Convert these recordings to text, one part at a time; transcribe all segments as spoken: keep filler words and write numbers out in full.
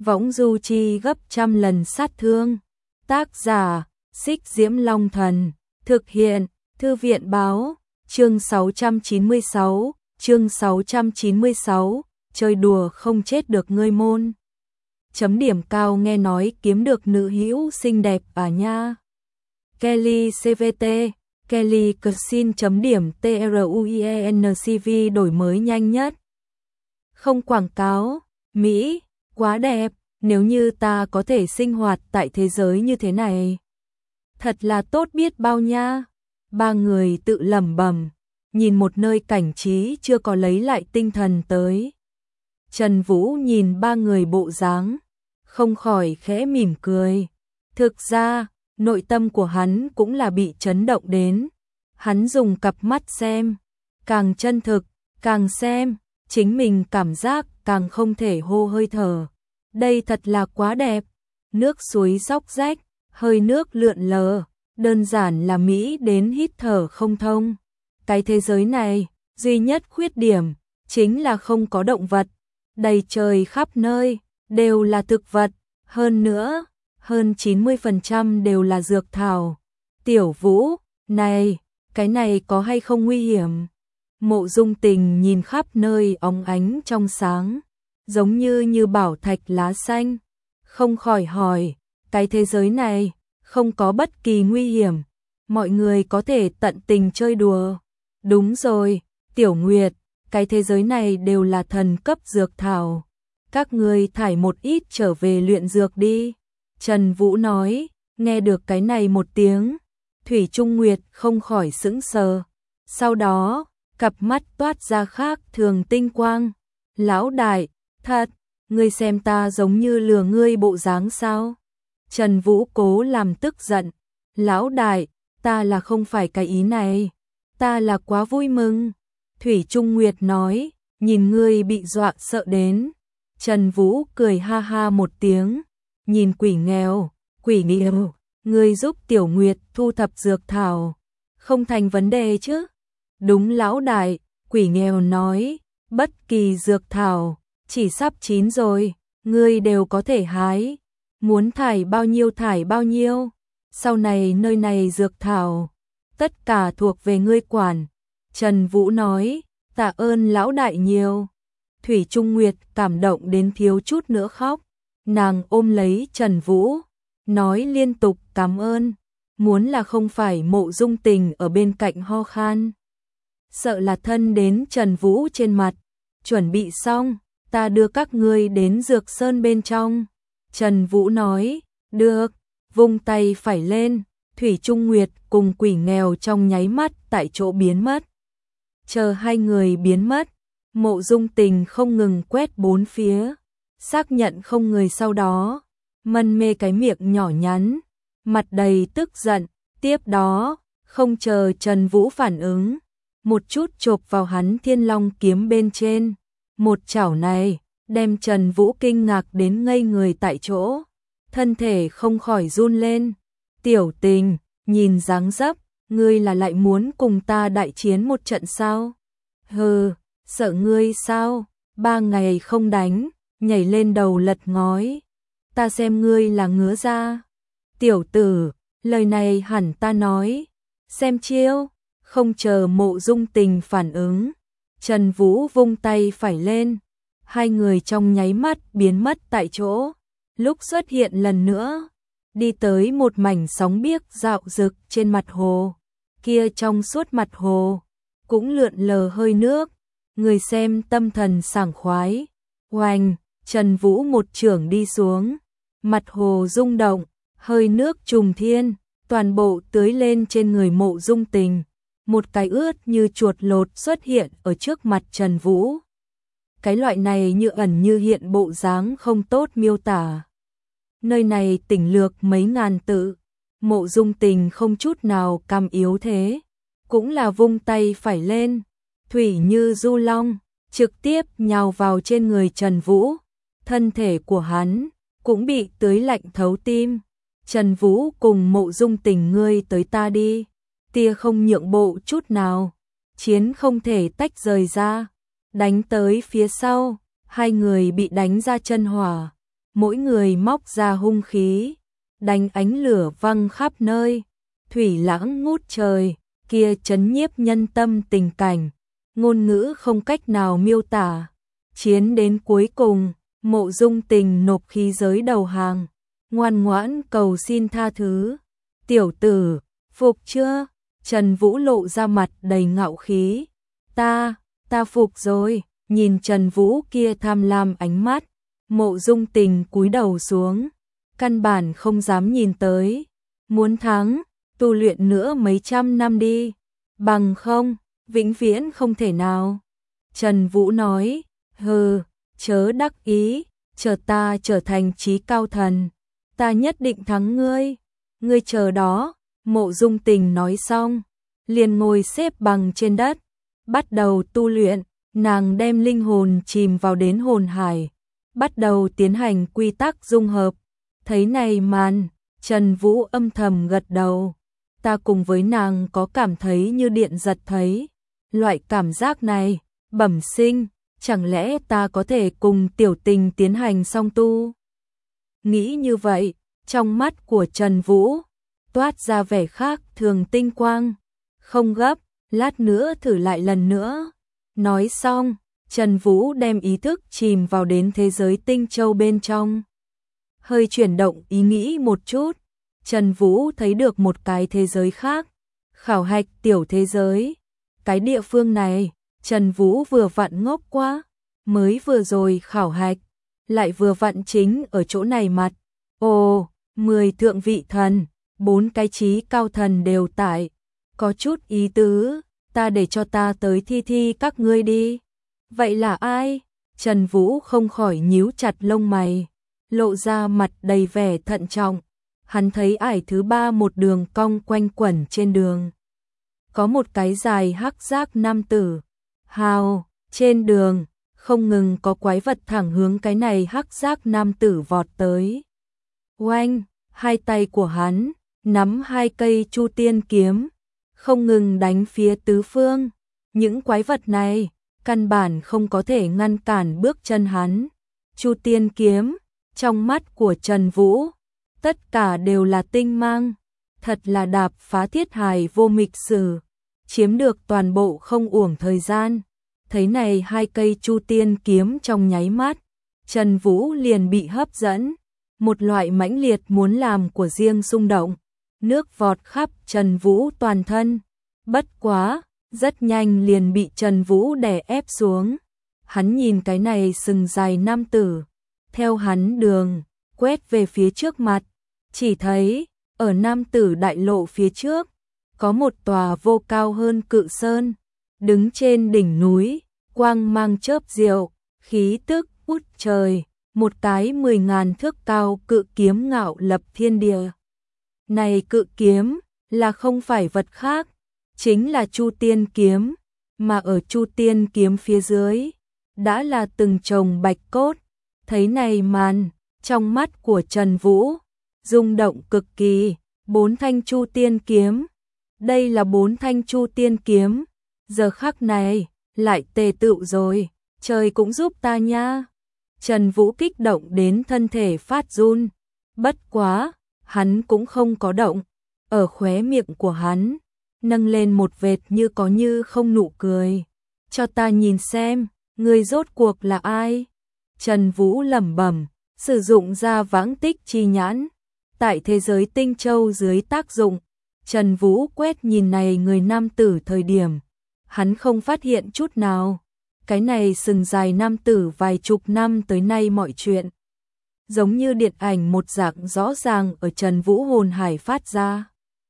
võng du chi gấp trăm lần sát thương. Tác giả, Xích Diễm Long Thần, thực hiện, Thư viện báo, chương sáu trăm chín mươi sáu, chương sáu trăm chín mươi sáu, chơi đùa không chết được ngươi môn. Chấm điểm cao nghe nói kiếm được nữ hữu xinh đẹp à nha. Kelly xê vê tê, Kelly Cuisine chấm điểm truienCV đổi mới nhanh nhất. Không quảng cáo, Mỹ, quá đẹp, nếu như ta có thể sinh hoạt tại thế giới như thế này. Thật là tốt biết bao nha. Ba người tự lẩm bẩm, nhìn một nơi cảnh trí chưa có lấy lại tinh thần tới. Trần Vũ nhìn ba người bộ dáng, không khỏi khẽ mỉm cười. Thực ra, nội tâm của hắn cũng là bị chấn động đến. Hắn dùng cặp mắt xem, càng chân thực, càng xem, chính mình cảm giác càng không thể hô hơi thở. Đây thật là quá đẹp. Nước suối róc rách, hơi nước lượn lờ, đơn giản là mỹ đến hít thở không thông. Cái thế giới này, duy nhất khuyết điểm, chính là không có động vật. Đầy trời khắp nơi, đều là thực vật. Hơn nữa, hơn chín mươi phần trăm đều là dược thảo. Tiểu Vũ, này, cái này có hay không nguy hiểm? Mộ Dung Tình nhìn khắp nơi óng ánh trong sáng, giống như như bảo thạch lá xanh, không khỏi hỏi, cái thế giới này không có bất kỳ nguy hiểm, mọi người có thể tận tình chơi đùa. Đúng rồi, Tiểu Nguyệt, cái thế giới này đều là thần cấp dược thảo, các ngươi thải một ít trở về luyện dược đi. Trần Vũ nói, nghe được cái này một tiếng, Thủy Trung Nguyệt không khỏi sững sờ, sau đó, cặp mắt toát ra khác thường tinh quang. Lão đại, thật, ngươi xem ta giống như lừa ngươi bộ dáng sao? Trần Vũ cố làm tức giận. Lão đại, ta là không phải cái ý này, ta là quá vui mừng. Thủy Trung Nguyệt nói, nhìn ngươi bị dọa sợ đến. Trần Vũ cười ha ha một tiếng, nhìn Quỷ nghèo, Quỷ nghèo, ngươi giúp Tiểu Nguyệt thu thập dược thảo, không thành vấn đề chứ? Đúng lão đại, Quỷ nghèo nói, bất kỳ dược thảo, chỉ sắp chín rồi, ngươi đều có thể hái, muốn thải bao nhiêu thải bao nhiêu, sau này nơi này dược thảo, tất cả thuộc về ngươi quản. Trần Vũ nói, tạ ơn lão đại nhiều. Thủy Trung Nguyệt cảm động đến thiếu chút nữa khóc, nàng ôm lấy Trần Vũ, nói liên tục cảm ơn, muốn là không phải Mộ Dung Tình ở bên cạnh ho khan, sợ là thân đến Trần Vũ trên mặt. Chuẩn bị xong, ta đưa các ngươi đến Dược Sơn bên trong. Trần Vũ nói, được, vung tay phải lên, Thủy Trung Nguyệt cùng Quỷ nghèo trong nháy mắt tại chỗ biến mất. Chờ hai người biến mất, Mộ Dung Tình không ngừng quét bốn phía, xác nhận không người sau đó, mân mê cái miệng nhỏ nhắn, mặt đầy tức giận, tiếp đó, không chờ Trần Vũ phản ứng, một chút chộp vào hắn Thiên Long kiếm bên trên. Một chảo này, đem Trần Vũ kinh ngạc đến ngây người tại chỗ, thân thể không khỏi run lên. Tiểu Tình, nhìn dáng dấp, ngươi là lại muốn cùng ta đại chiến một trận sao? Hừ, sợ ngươi sao? Ba ngày không đánh, nhảy lên đầu lật ngói. Ta xem ngươi là ngứa ra. Tiểu tử, lời này hẳn ta nói. Xem chiêu, không chờ Mộ Dung Tình phản ứng. Trần Vũ vung tay phải lên, hai người trong nháy mắt biến mất tại chỗ. Lúc xuất hiện lần nữa, đi tới một mảnh sóng biếc dạo rực trên mặt hồ. Kia trong suốt mặt hồ, cũng lượn lờ hơi nước, người xem tâm thần sảng khoái. Oanh, Trần Vũ một chưởng đi xuống, mặt hồ rung động, hơi nước trùng thiên, toàn bộ tưới lên trên người Mộ Dung Tình. Một cái ướt như chuột lột xuất hiện ở trước mặt Trần Vũ. Cái loại này như ẩn như hiện bộ dáng không tốt miêu tả. Nơi này tỉnh lược mấy ngàn tự, Mộ Dung Tình không chút nào cam yếu thế, cũng là vung tay phải lên, thủy như du long, trực tiếp nhào vào trên người Trần Vũ. Thân thể của hắn cũng bị tưới lạnh thấu tim. Trần Vũ cùng Mộ Dung Tình, ngươi tới ta đi. Tia không nhượng bộ chút nào, chiến không thể tách rời ra, đánh tới phía sau, hai người bị đánh ra chân hỏa, mỗi người móc ra hung khí, đánh ánh lửa văng khắp nơi, thủy lãng ngút trời, kia chấn nhiếp nhân tâm tình cảnh, ngôn ngữ không cách nào miêu tả. Chiến đến cuối cùng, Mộ Dung Tình nộp khí giới đầu hàng, ngoan ngoãn cầu xin tha thứ. Tiểu tử, phục chưa? Trần Vũ lộ ra mặt đầy ngạo khí. Ta, ta phục rồi. Nhìn Trần Vũ kia tham lam ánh mắt, Mộ Dung Tình cúi đầu xuống, căn bản không dám nhìn tới. Muốn thắng, tu luyện nữa mấy trăm năm đi, bằng không, vĩnh viễn không thể nào. Trần Vũ nói, hừ, chớ đắc ý, chờ ta trở thành trí cao thần, ta nhất định thắng ngươi, ngươi chờ đó. Mộ Dung Tình nói xong, liền ngồi xếp bằng trên đất, bắt đầu tu luyện. Nàng đem linh hồn chìm vào đến hồn hải, bắt đầu tiến hành quy tắc dung hợp. Thấy này màn, Trần Vũ âm thầm gật đầu. Ta cùng với nàng có cảm thấy như điện giật thấy. Loại cảm giác này, bẩm sinh, chẳng lẽ ta có thể cùng Tiểu Tình tiến hành song tu? Nghĩ như vậy, trong mắt của Trần Vũ toát ra vẻ khác thường tinh quang. Không gấp, lát nữa thử lại lần nữa. Nói xong, Trần Vũ đem ý thức chìm vào đến thế giới tinh châu bên trong. Hơi chuyển động ý nghĩ một chút, Trần Vũ thấy được một cái thế giới khác, khảo hạch tiểu thế giới. Cái địa phương này, Trần Vũ vừa vặn ngốc quá, mới vừa rồi khảo hạch, lại vừa vặn chính ở chỗ này mặt. Ồ, mười thượng vị thần, bốn cái trí cao thần đều tại, có chút ý tứ. Ta để cho ta tới thi thi các ngươi đi. Vậy là ai? Trần Vũ không khỏi nhíu chặt lông mày, lộ ra mặt đầy vẻ thận trọng. Hắn thấy ải thứ ba một đường cong quanh quẩn trên đường. Có một cái dài hắc giác nam tử. Hào, trên đường, không ngừng có quái vật thẳng hướng cái này hắc giác nam tử vọt tới. Oanh, hai tay của hắn, nắm hai cây chu tiên kiếm, không ngừng đánh phía tứ phương. Những quái vật này, căn bản không có thể ngăn cản bước chân hắn. Chu tiên kiếm, trong mắt của Trần Vũ, tất cả đều là tinh mang. Thật là đạp phá thiết hài vô mịch sử, chiếm được toàn bộ không uổng thời gian. Thấy này hai cây chu tiên kiếm trong nháy mắt, Trần Vũ liền bị hấp dẫn. Một loại mãnh liệt muốn làm của riêng xung động. Nước vọt khắp Trần Vũ toàn thân. Bất quá, rất nhanh liền bị Trần Vũ đè ép xuống. Hắn nhìn cái này sừng dài nam tử, theo hắn đường, quét về phía trước mặt. Chỉ thấy, ở nam tử đại lộ phía trước, có một tòa vô cao hơn cự sơn. Đứng trên đỉnh núi, quang mang chớp diệu, khí tức út trời. Một cái mười ngàn thước cao cự kiếm ngạo lập thiên địa. Này cự kiếm là không phải vật khác, chính là Chu Tiên kiếm, mà ở Chu Tiên kiếm phía dưới đã là từng chồng bạch cốt. Thấy này màn, trong mắt của Trần Vũ rung động cực kỳ. Bốn thanh Chu Tiên kiếm, đây là bốn thanh Chu Tiên kiếm, giờ khắc này lại tề tựu rồi, trời cũng giúp ta nha. Trần Vũ kích động đến thân thể phát run. Bất quá, hắn cũng không có động. Ở khóe miệng của hắn, nâng lên một vệt như có như không nụ cười. Cho ta nhìn xem, người rốt cuộc là ai? Trần Vũ lẩm bẩm, sử dụng ra vãng tích chi nhãn. Tại thế giới tinh châu dưới tác dụng, Trần Vũ quét nhìn này người nam tử thời điểm. Hắn không phát hiện chút nào. Cái này sừng dài nam tử vài chục năm tới nay mọi chuyện, giống như điện ảnh một dạng rõ ràng ở Trần Vũ hồn hải phát ra.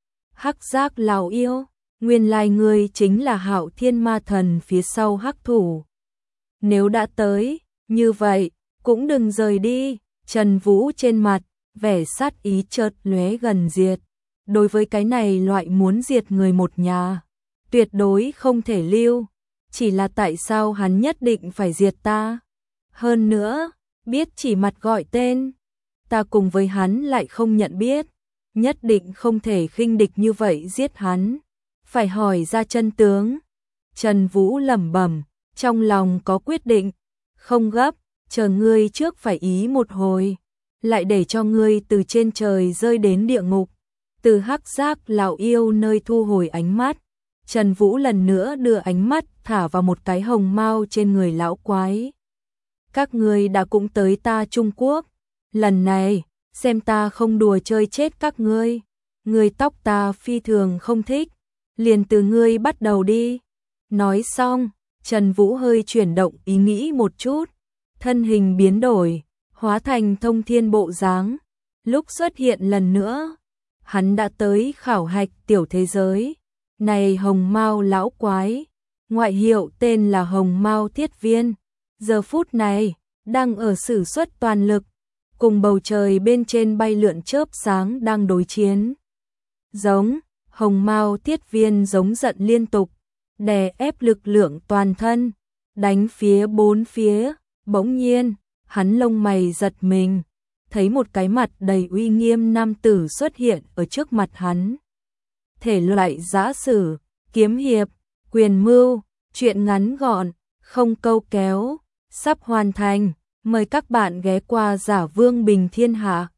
Hắc giác lão yêu, nguyên lai ngươi chính là Hạo Thiên Ma Thần phía sau hắc thủ. Nếu đã tới, như vậy, cũng đừng rời đi. Trần Vũ trên mặt, vẻ sát ý chợt lóe gần diệt. Đối với cái này loại muốn diệt người một nhà, tuyệt đối không thể lưu. Chỉ là tại sao hắn nhất định phải diệt ta? Hơn nữa, biết chỉ mặt gọi tên, ta cùng với hắn lại không nhận biết, nhất định không thể khinh địch như vậy giết hắn, phải hỏi ra chân tướng. Trần Vũ lẩm bẩm, trong lòng có quyết định, không gấp, chờ ngươi trước phải ý một hồi. lại để cho ngươi từ trên trời rơi đến địa ngục. Từ hắc giác lão yêu nơi thu hồi ánh mắt, Trần Vũ lần nữa đưa ánh mắt thả vào một cái hồng mao trên người lão quái. Các ngươi đã cũng tới ta Trung Quốc, lần này, xem ta không đùa chơi chết các ngươi. Người tóc ta phi thường không thích, liền từ ngươi bắt đầu đi. Nói xong, Trần Vũ hơi chuyển động ý nghĩ một chút, thân hình biến đổi, hóa thành thông thiên bộ dáng. Lúc xuất hiện lần nữa, hắn đã tới khảo hạch tiểu thế giới. Này hồng mao lão quái, ngoại hiệu tên là hồng mao thiết viên, giờ phút này, đang ở sử xuất toàn lực, cùng bầu trời bên trên bay lượn chớp sáng đang đối chiến. Giống, hồng mao thiết viên giống giận liên tục, đè ép lực lượng toàn thân, đánh phía bốn phía. Bỗng nhiên, hắn lông mày giật mình, thấy một cái mặt đầy uy nghiêm nam tử xuất hiện ở trước mặt hắn. Thể loại giã sử, kiếm hiệp, quyền mưu, truyện ngắn gọn, không câu kéo, sắp hoàn thành. Mời các bạn ghé qua Giả Vương Bình Thiên Hạ.